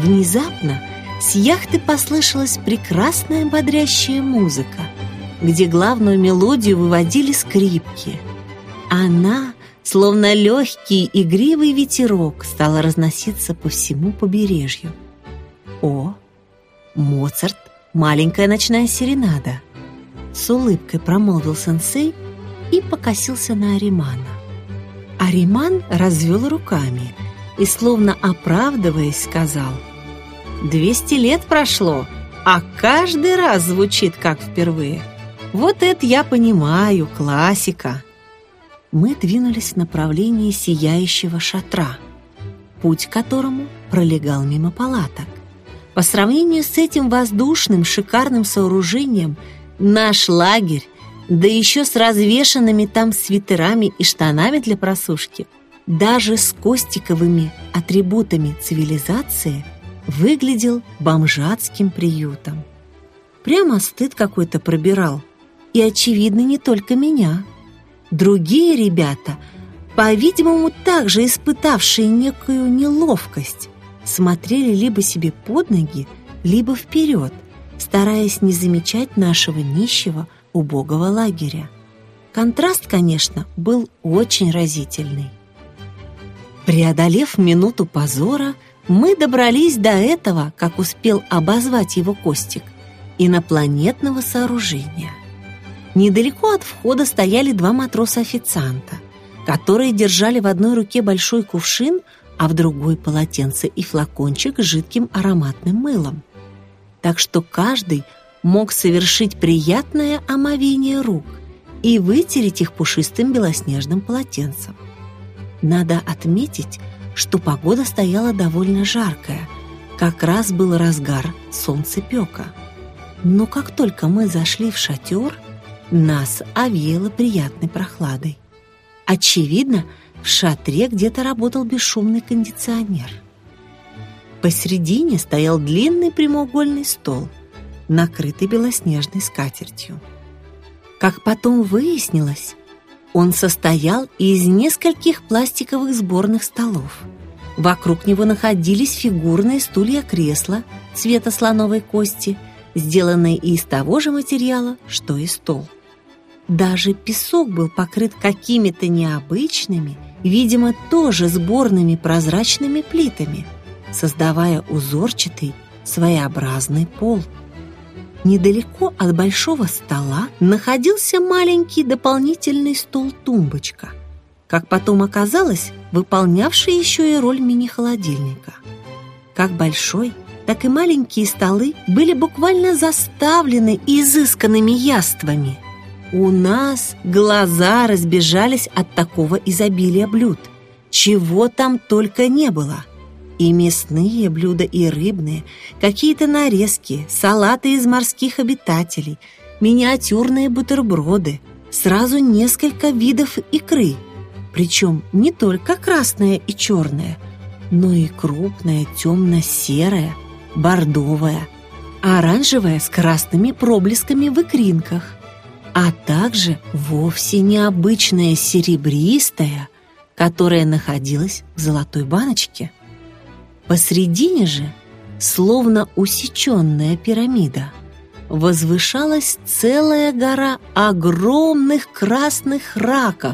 Внезапно с яхты послышалась прекрасная бодрящая музыка, где главную мелодию выводили скрипки. Она, словно легкий игривый ветерок, стала разноситься по всему побережью. О, Моцарт, маленькая ночная серенада! С улыбкой промолвил сенсей и покосился на Аримана. Ариман развел руками и, словно оправдываясь, сказал: 200 лет прошло, а каждый раз звучит как впервые. Вот это я понимаю, классика. Мы двинулись в направлении сияющего шатра, путь к которому пролегал мимо палаток. По сравнению с этим воздушным шикарным сооружением, наш лагерь, да еще с развешанными там свитерами и штанами для просушки, даже с костиковыми атрибутами цивилизации, выглядел бомжатским приютом. Прямо стыд какой-то пробирал, и, очевидно, не только меня. Другие ребята, по-видимому, также испытавшие некую неловкость, смотрели либо себе под ноги, либо вперед, стараясь не замечать нашего нищего, убогого лагеря. Контраст, конечно, был очень разительный. Преодолев минуту позора, мы добрались до этого, как успел обозвать его Костик, инопланетного сооружения. Недалеко от входа стояли 2 матроса-официанта, которые держали в одной руке большой кувшин, а в другой полотенце и флакончик с жидким ароматным мылом. Так что каждый мог совершить приятное омовение рук и вытереть их пушистым белоснежным полотенцем. Надо отметить, что погода стояла довольно жаркая, как раз был разгар солнцепека. Но как только мы зашли в шатер, нас овеяло приятной прохладой. Очевидно, в шатре где-то работал бесшумный кондиционер. Посредине стоял длинный прямоугольный стол, накрытый белоснежной скатертью. Как потом выяснилось, он состоял из нескольких пластиковых сборных столов. Вокруг него находились фигурные стулья-кресла цвета слоновой кости, сделанные из того же материала, что и стол. Даже песок был покрыт какими-то необычными, видимо, тоже сборными прозрачными плитами, создавая узорчатый, своеобразный пол. Недалеко от большого стола находился маленький дополнительный стол-тумбочка, как потом оказалось, выполнявший еще и роль мини-холодильника. Как большой, так и маленькие столы были буквально заставлены изысканными яствами. У нас глаза разбежались от такого изобилия блюд. Чего там только не было. И мясные блюда, и рыбные, какие-то нарезки, салаты из морских обитателей, миниатюрные бутерброды, сразу несколько видов икры. Причем не только красная и черная, но и крупная, темно-серая, бордовая, оранжевая с красными проблесками в икринках, а также вовсе необычная серебристая, которая находилась в золотой баночке. Посредине же, словно усеченная пирамида, возвышалась целая гора огромных красных раков,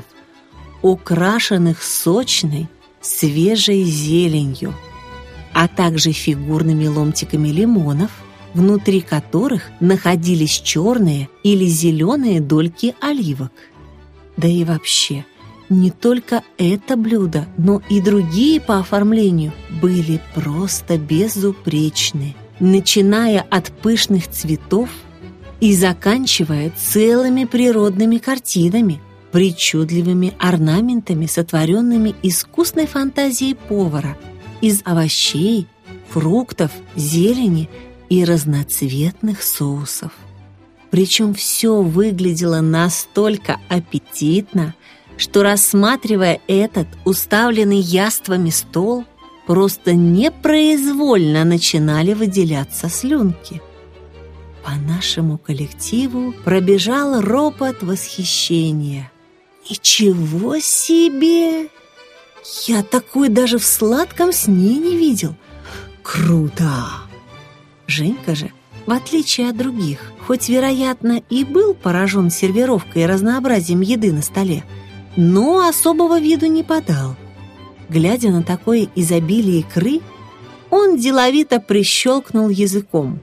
украшенных сочной, свежей зеленью, а также фигурными ломтиками лимонов, внутри которых находились черные или зеленые дольки оливок. Да и вообще, не только это блюдо, но и другие по оформлению были просто безупречны, начиная от пышных цветов и заканчивая целыми природными картинами, причудливыми орнаментами, сотворенными искусной фантазией повара из овощей, фруктов, зелени и разноцветных соусов. Причем все выглядело настолько аппетитно, что, рассматривая этот уставленный яствами стол, просто непроизвольно начинали выделяться слюнки. По нашему коллективу пробежал ропот восхищения. «Ничего себе! Я такой даже в сладком сне не видел! Круто! Женька же, в отличие от других, хоть, вероятно, и был поражен сервировкой и разнообразием еды на столе, но особого виду не подал. Глядя на такое изобилие икры, он деловито прищелкнул языком.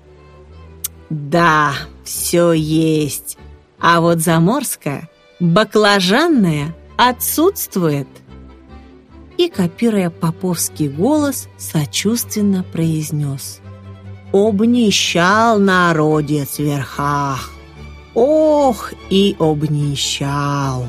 «Да, все есть, а вот заморская, баклажанная отсутствует». И, копируя поповский голос, сочувственно произнес: «Обнищал народец в верхах! Ох, и обнищал!»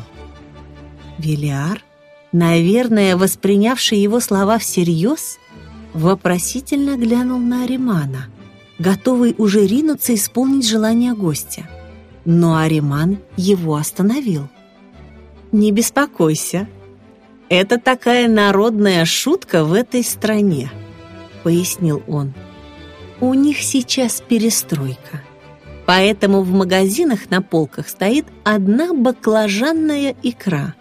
Велиар, наверное, воспринявший его слова всерьез, вопросительно глянул на Аримана, готовый уже ринуться исполнить желание гостя. Но Ариман его остановил. «Не беспокойся, это такая народная шутка в этой стране», — пояснил он. «У них сейчас перестройка, поэтому в магазинах на полках стоит одна баклажанная икра».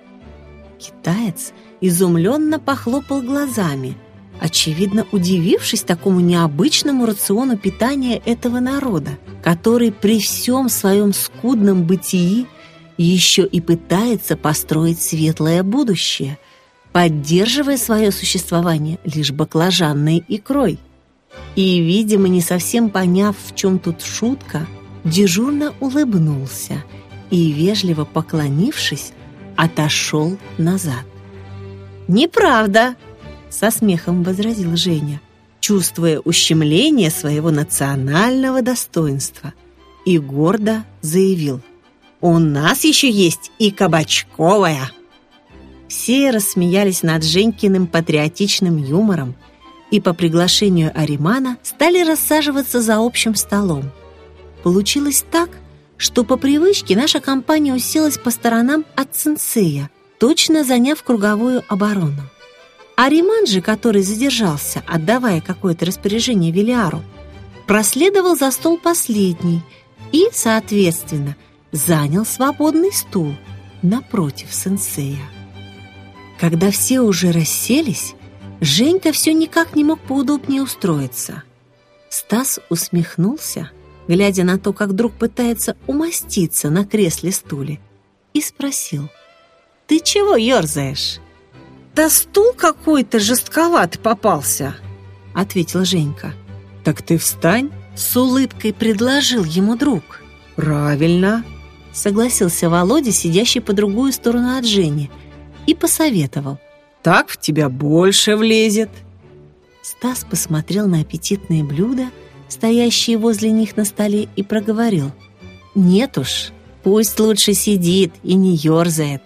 Китаец изумленно похлопал глазами, очевидно удивившись такому необычному рациону питания этого народа, который при всем своем скудном бытии еще и пытается построить светлое будущее, поддерживая свое существование лишь баклажанной икрой. И, видимо, не совсем поняв, в чем тут шутка, дежурно улыбнулся и, вежливо поклонившись, отошел назад. «Неправда!» — со смехом возразил Женя, чувствуя ущемление своего национального достоинства, и гордо заявил: «У нас еще есть и кабачковая!» Все рассмеялись над Женькиным патриотичным юмором и по приглашению Аримана стали рассаживаться за общим столом. Получилось так, что по привычке наша компания уселась по сторонам от сенсея, точно заняв круговую оборону. Ариман же, который задержался, отдавая какое-то распоряжение Велиару, проследовал за стол последний и, соответственно, занял свободный стул напротив сенсея. Когда все уже расселись, Женька все никак не мог поудобнее устроиться. Стас усмехнулся, глядя на то, как друг пытается умоститься на кресле-стуле, и спросил: «Ты чего ерзаешь?» «Да стул какой-то жестковатый попался», — ответила Женька. «Так ты встань», — с улыбкой предложил ему друг. «Правильно», — согласился Володя, сидящий по другую сторону от Жени, и посоветовал: «Так в тебя больше влезет». Стас посмотрел на аппетитные блюда, стоящие возле них на столе, и проговорил: «Нет уж, пусть лучше сидит и не ерзает».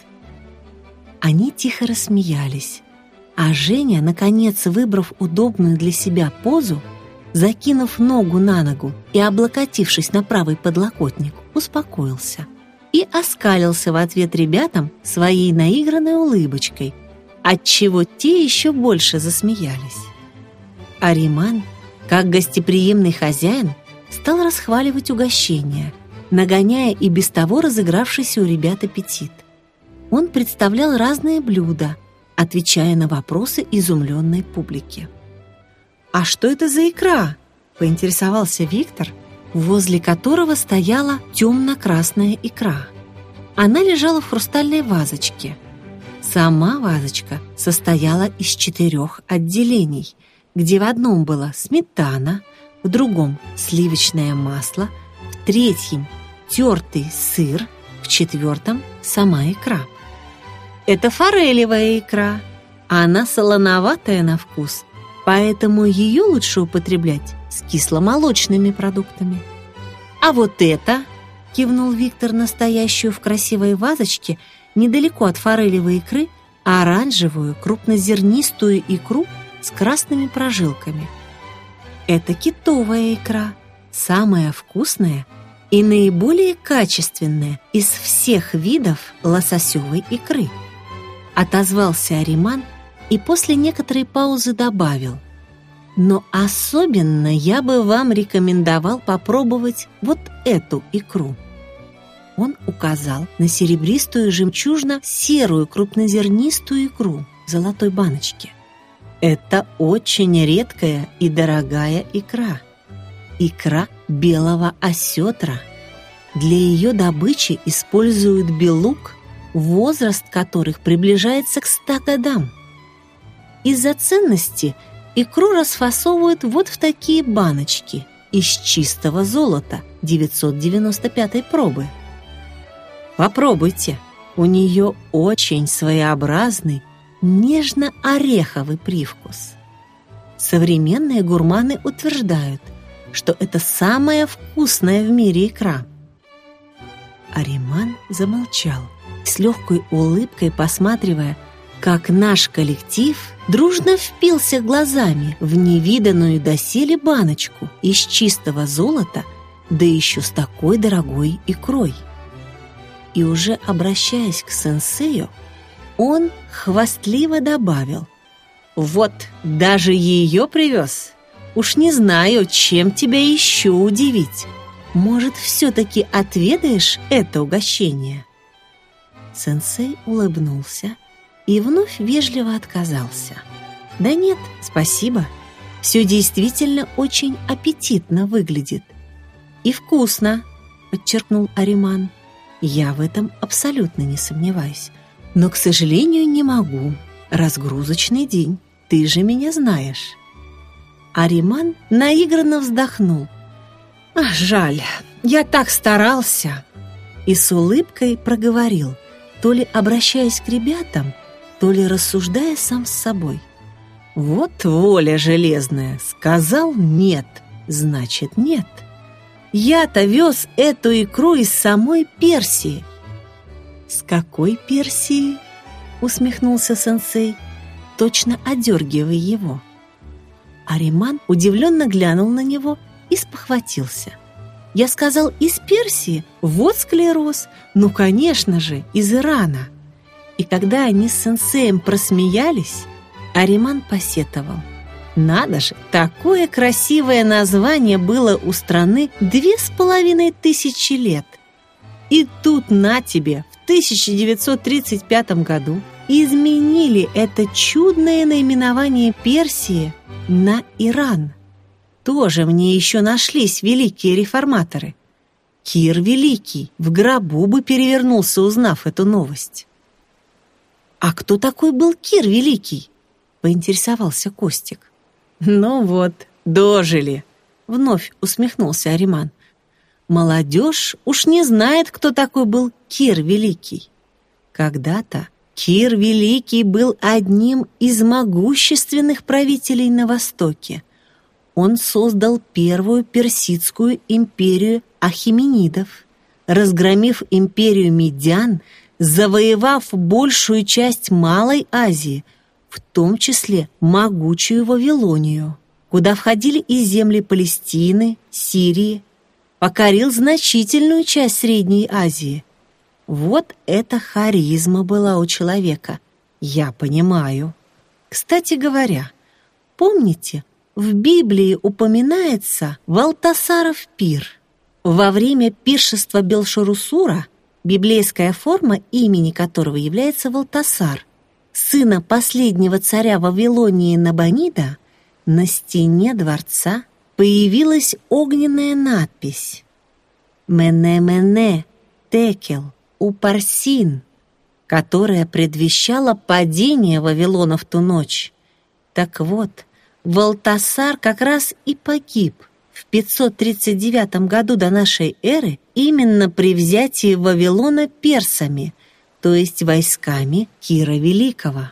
Они тихо рассмеялись, а Женя, наконец выбрав удобную для себя позу, закинув ногу на ногу и облокотившись на правый подлокотник, успокоился и оскалился в ответ ребятам своей наигранной улыбочкой, отчего те еще больше засмеялись. Ариман, как гостеприимный хозяин, стал расхваливать угощение, нагоняя и без того разыгравшийся у ребят аппетит. Он представлял разные блюда, отвечая на вопросы изумленной публики. «А что это за икра?» — поинтересовался Виктор, возле которого стояла темно-красная икра. Она лежала в хрустальной вазочке. Сама вазочка состояла из 4 отделений, где в одном была сметана, в другом — сливочное масло, в третьем — тертый сыр, в 4 — сама икра. Это форелевая икра, а она солоноватая на вкус, поэтому ее лучше употреблять с кисломолочными продуктами. «А вот это», — кивнул Виктор на стоящую в красивой вазочке недалеко от форелевой икры, оранжевую крупнозернистую икру с красными прожилками. «Это китовая икра, самая вкусная и наиболее качественная из всех видов лососевой икры», — отозвался Ариман и после некоторой паузы добавил: «Но особенно я бы вам рекомендовал попробовать вот эту икру». Он указал на серебристую жемчужно-серую крупнозернистую икру в золотой баночке. Это очень редкая и дорогая икра. Икра белого осетра. Для ее добычи используют белуг, возраст которых приближается к 100 годам. Из-за ценности икру расфасовывают вот в такие баночки из чистого золота 995 пробы. Попробуйте, у нее очень своеобразный, нежно-ореховый привкус. Современные гурманы утверждают, что это самая вкусная в мире икра. Ариман замолчал, с легкой улыбкой посматривая, как наш коллектив дружно впился глазами в невиданную доселе баночку из чистого золота, да еще с такой дорогой икрой. И уже обращаясь к сенсею, он хвастливо добавил: «Вот, даже ее привез. Уж не знаю, чем тебя еще удивить. Может, все-таки отведаешь это угощение?» Сенсей улыбнулся и вновь вежливо отказался. «Да нет, спасибо. Все действительно очень аппетитно выглядит. И вкусно», — подчеркнул Ариман. «Я в этом абсолютно не сомневаюсь. Но, к сожалению, не могу. Разгрузочный день, ты же меня знаешь». Ариман наигранно вздохнул. «Ах, жаль, я так старался!» И с улыбкой проговорил, то ли обращаясь к ребятам, то ли рассуждая сам с собой. «Вот воля железная! Сказал нет, значит нет. Я-то вез эту икру из самой Персии». «С какой Персии?» — усмехнулся сенсей, точно одергивая его. Ариман удивленно глянул на него и спохватился. «Я сказал, из Персии? Вот склероз! Ну, конечно же, из Ирана!» И когда они с сенсеем просмеялись, Ариман посетовал: «Надо же, такое красивое название было у страны 2500 лет! И тут на тебе, в 1935 году изменили это чудное наименование Персии на Иран. Тоже мне еще нашлись великие реформаторы. Кир Великий в гробу бы перевернулся, узнав эту новость». «А кто такой был Кир Великий?» — поинтересовался Костик. «Ну вот, дожили!» — вновь усмехнулся Ариман. «Молодежь уж не знает, кто такой был Кир Великий. Когда-то Кир Великий был одним из могущественных правителей на Востоке. Он создал первую персидскую империю ахеменидов, разгромив империю медян, завоевав большую часть Малой Азии, в том числе могучую Вавилонию, куда входили и земли Палестины, Сирии, покорил значительную часть Средней Азии. Вот эта харизма была у человека, я понимаю. Кстати говоря, помните, в Библии упоминается Валтасаров пир. Во время пиршества Белшарусура, библейская форма имени которого является Валтасар, сына последнего царя Вавилонии Набонида, на стене дворца появилась огненная надпись «Мене-мене, текел, упарсин», которая предвещала падение Вавилона в ту ночь. Так вот, Валтасар как раз и погиб в 539 году до нашей эры именно при взятии Вавилона персами, то есть войсками Кира Великого.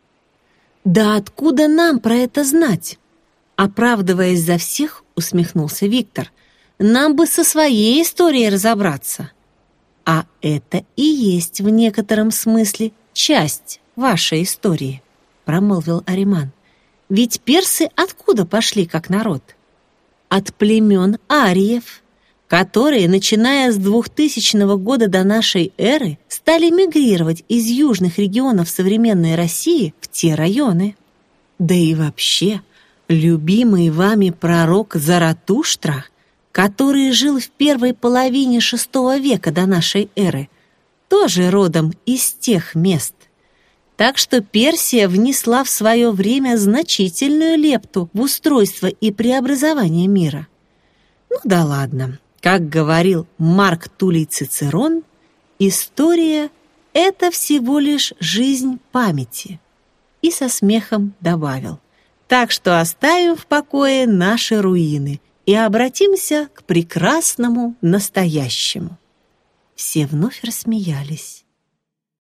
«Да откуда нам про это знать?» Оправдываясь за всех, усмехнулся Виктор. «Нам бы со своей историей разобраться». «А это и есть в некотором смысле часть вашей истории», промолвил Ариман. «Ведь персы откуда пошли как народ? От племен ариев, которые, начиная с 2000 года до нашей эры, стали мигрировать из южных регионов современной России в те районы. Да и вообще, любимый вами пророк Заратуштра, который жил в первой половине VI века до нашей эры, тоже родом из тех мест. Так что Персия внесла в свое время значительную лепту в устройство и преобразование мира. Ну да ладно, как говорил Марк Туллий Цицерон, история — это всего лишь жизнь памяти. И со смехом добавил: так что оставим в покое наши руины и обратимся к прекрасному настоящему. Все вновь рассмеялись.